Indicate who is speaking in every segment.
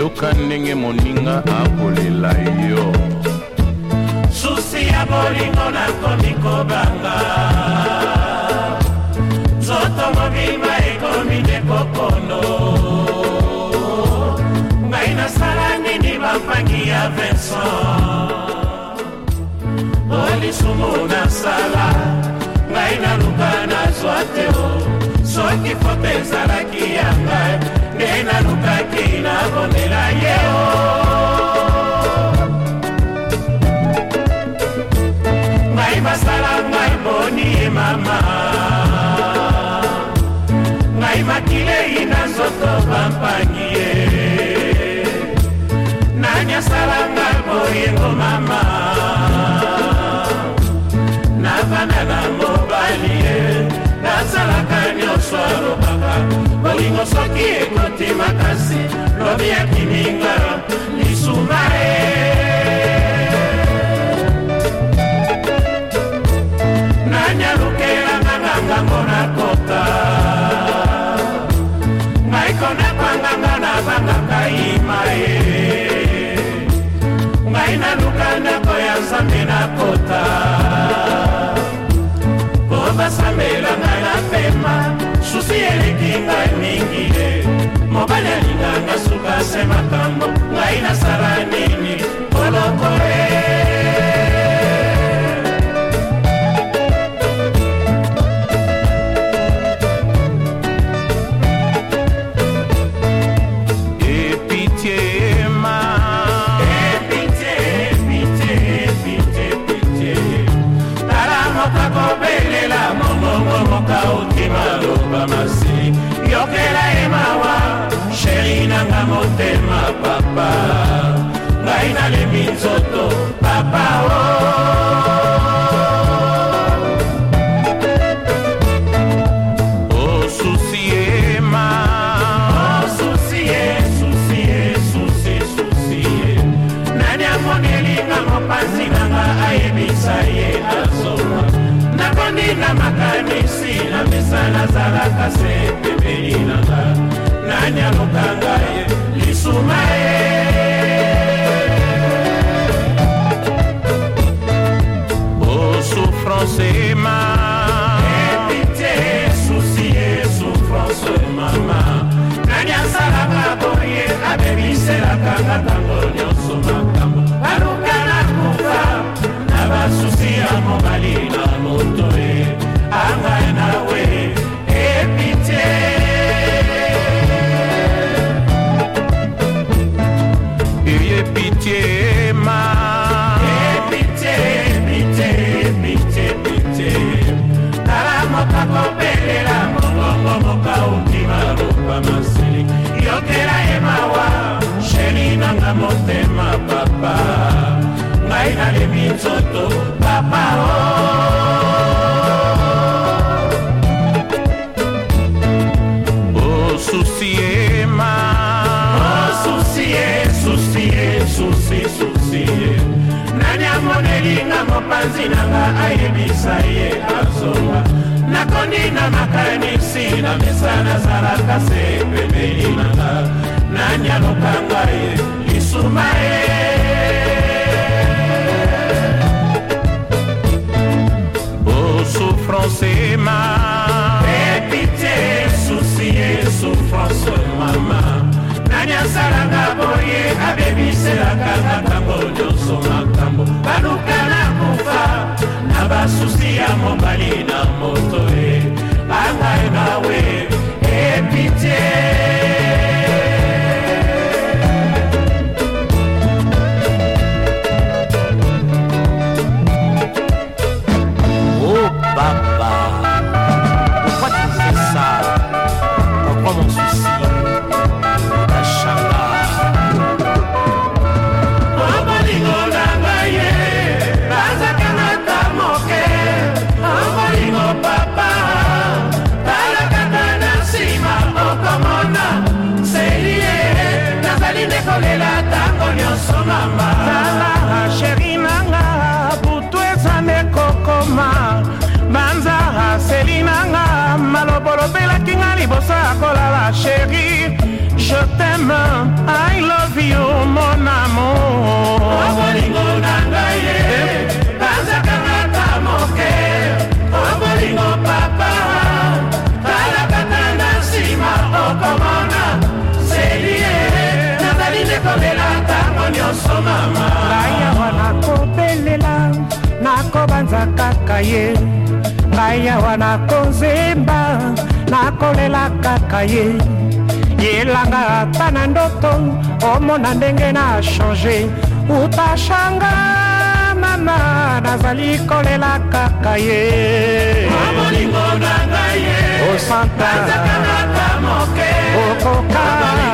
Speaker 1: yoka ndenge moninga akolela yo.
Speaker 2: Susi ya bolingo nakomi kobanga, nzoto mobimba ekomi nekokono. Ngai nasala nini bampangi ya Vincent, olisumu nasala ngai naluka nazwa te o. Soki foto ezalaki ya ngai nde nalukaki nabondela ye o. Ngai basala ngai boni ye mama, ngai makilei na nzoto bampangi ye. Nani asala ngai boyengo mama, navana na mobali ye. Nazalaka nyonso alobaka bolingo soki ekoti makasi lobi ya kininga lisuma ye. Nanyalukelanga ngangango na kota, ngai kona kwanganga na bangaka ima ye. Ngai naluka ndako ya Nzambe na kota, basambela ngai na pema. Susi eleki ngai mingi ye, mobali alinganga suka se makambo. Ngai nasala nini koloko ye. Yokela emawa, sheri nanga motema papa. Ngai nalemi nzoto papa o. Oh susi ema, oh susi e, susi e, susi, susi e. Nani amonelinga mopanzi nanga ayebisa ye azoma. Nakondi na makanisi na mesa nazalaka se pembeni nanga. Nani alokanga ye lisuma ye. Oh souffrance ema, pitié souci et souffrance mama. Nani asalaka boye abebiselaka ntango nyonso makambo. Baluka na kufa na basusi ya mobali na moto e. Angai nawe e pitié. Pitié ma, pitié, pitié, pitié, pitié. Tala moka kopelela mongongo moka utima lupa masili. Yokela emawa, sheri nanga motema papa. Ngai nalemi nzoto papa o. Oh susi ema, oh susi e, susi e, susi, susi e. Nani amonelinga mopanzi nanga ayebisa ye azonga. Nakondi na makanisi na mesa nazalaka se pembeni nanga. Nani alokanga ye lisuma ye. Oh souffrance ema, pitié souci et souffrance mama. Nani asalanga boye abebiselaka ntango nyonso makambo. Baluka na kufa na basusi ya mobali na moto e. Angai nawe e pitié.
Speaker 3: Oh papa, pourquoi tu fais ça? Pourquoi mon souci?
Speaker 2: Sheri nanga butu ezane kokoma. Banza seli nanga malobolo belaki nga libosa kolala. Sheri, je t'aime, I love you. kolela ntango nyonso mama
Speaker 4: ngai awa nakobelela nakobanza kaka ye ngai awa nakozemba nakolela kaka ye yelanga ata na ndoto omona ndenge na change utashanga mama nazali kolela kaka ye
Speaker 2: molingo na ngai ye
Speaker 4: osanta
Speaker 2: nazakanaka moke
Speaker 4: okoka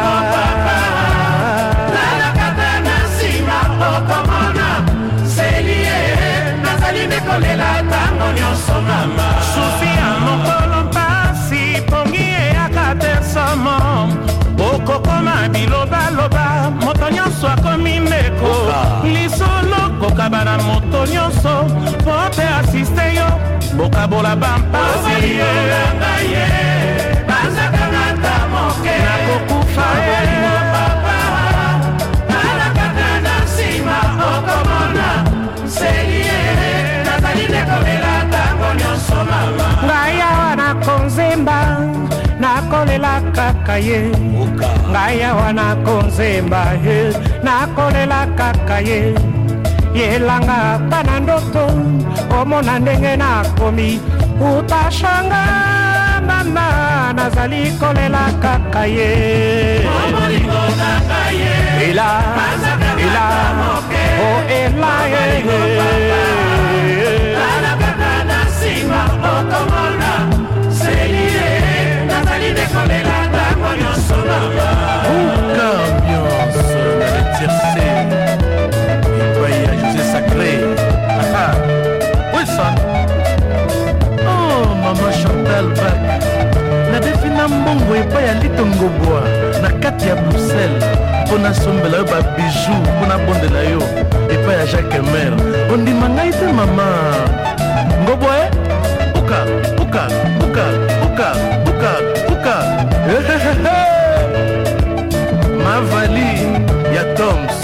Speaker 2: lalakata na nsima okomona selie nazali nekolela ntango nyonso mama
Speaker 4: susi ya mokolo mpasi pongi eyaka te somo okokoma bilobaloba moto nyonso akomi ndeko lisolo kokaba na moto nyonso po mpe asiste yo bokabola bampasi
Speaker 2: ye bazakangata moke
Speaker 4: nakokufa ye
Speaker 2: lalakata na nsima okomona selie nazali nekolela ntango nyonso mama
Speaker 4: ngai awa nakonzemba nakolela kaka ye ngai awa nakonzemba ye nakolela kaka ye yelanga ata na ndoto omona ndenge nakomi utashanga mama nazali kolela kaka ye
Speaker 2: molingo na ngai ye
Speaker 4: ela o ela ye
Speaker 2: lalakata na nsima okomona selie nazali nekolela ntango nyonso mama
Speaker 3: Ambiance dans le tiercé. Il va y a José Sacré. Oui, ça. Oh, maman Chantal Bach. Na defina mbongo epai ya litongo boa na kati ya Bruxelles mpona sombela yo babijou mpona bondela yo epai ya Jacques Mer ondima ngai te mama ngobwa e uka uka uka uka uka uka Mavali ya Toms.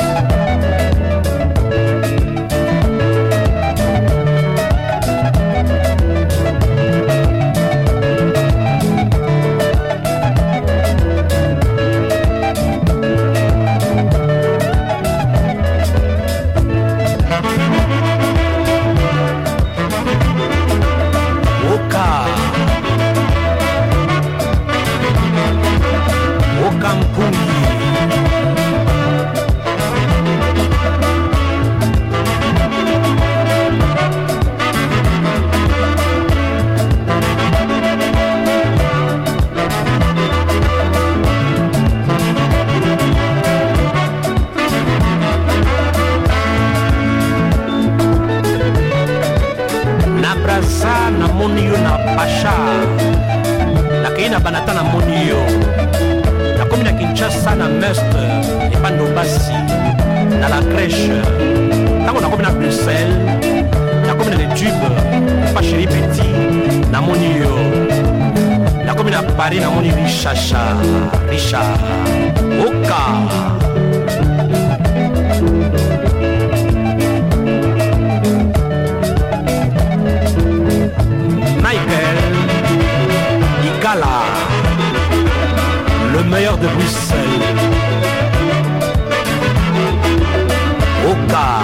Speaker 3: Namoni yo na Pacha nakei na banata namoni yo nakomi na Kinshasa na Mestre epando basi na la crèche ntango nakomi na Bruxelles nakomi na Letube epa Chéri Petit namoni yo nakomi na Paris namoni Richard Oka le meilleur de Bruxelles. Oka.